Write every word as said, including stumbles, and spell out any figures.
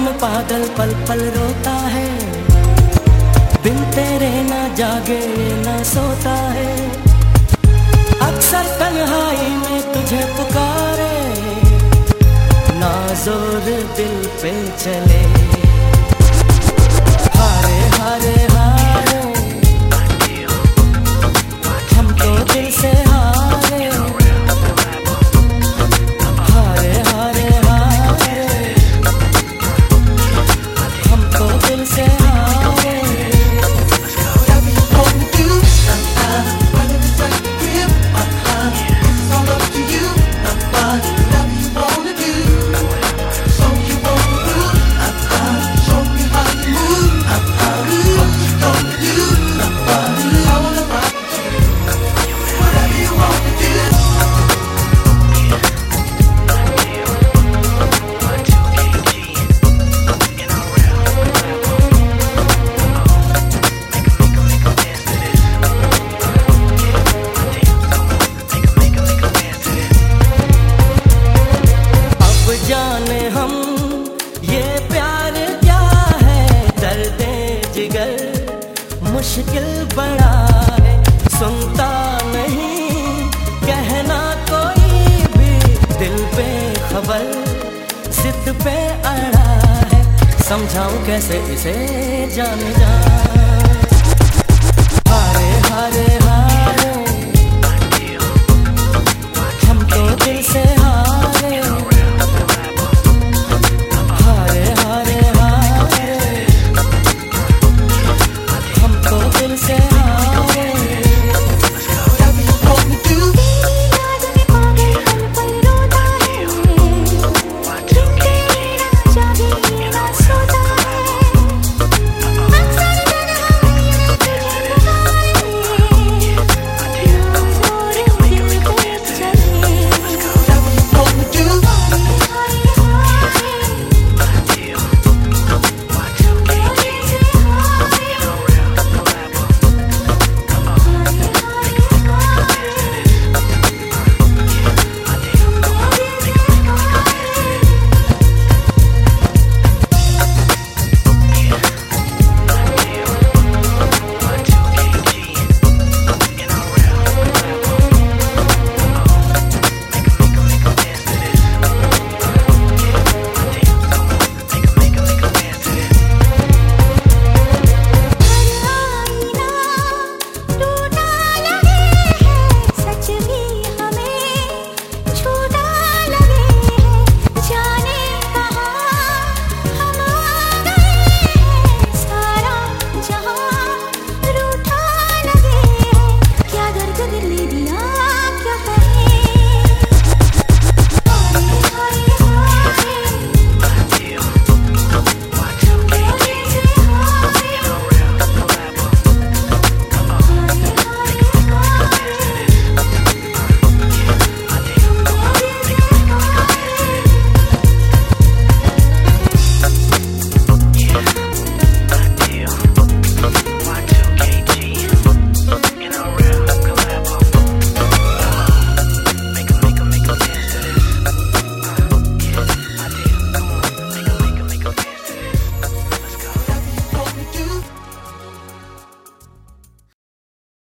में पागल पल पल रोता है, बिन तेरे ना जागे ना सोता है। अक्सर तन्हाई में तुझे पुकारे, ना जोर दिल पे चले। हारे हारे हारे हम तो दिल से हारे, हारे हारे हारे हम तो दिल से हारे। जाने हम ये प्यार क्या है, दर्दे जिगर मुश्किल बड़ा है। सुनता नहीं कहना कोई भी, दिल पे खबर जिद पे अड़ा है। समझाऊं कैसे इसे जाने जा, हारे हारे हारे हम तो दिल से हारे।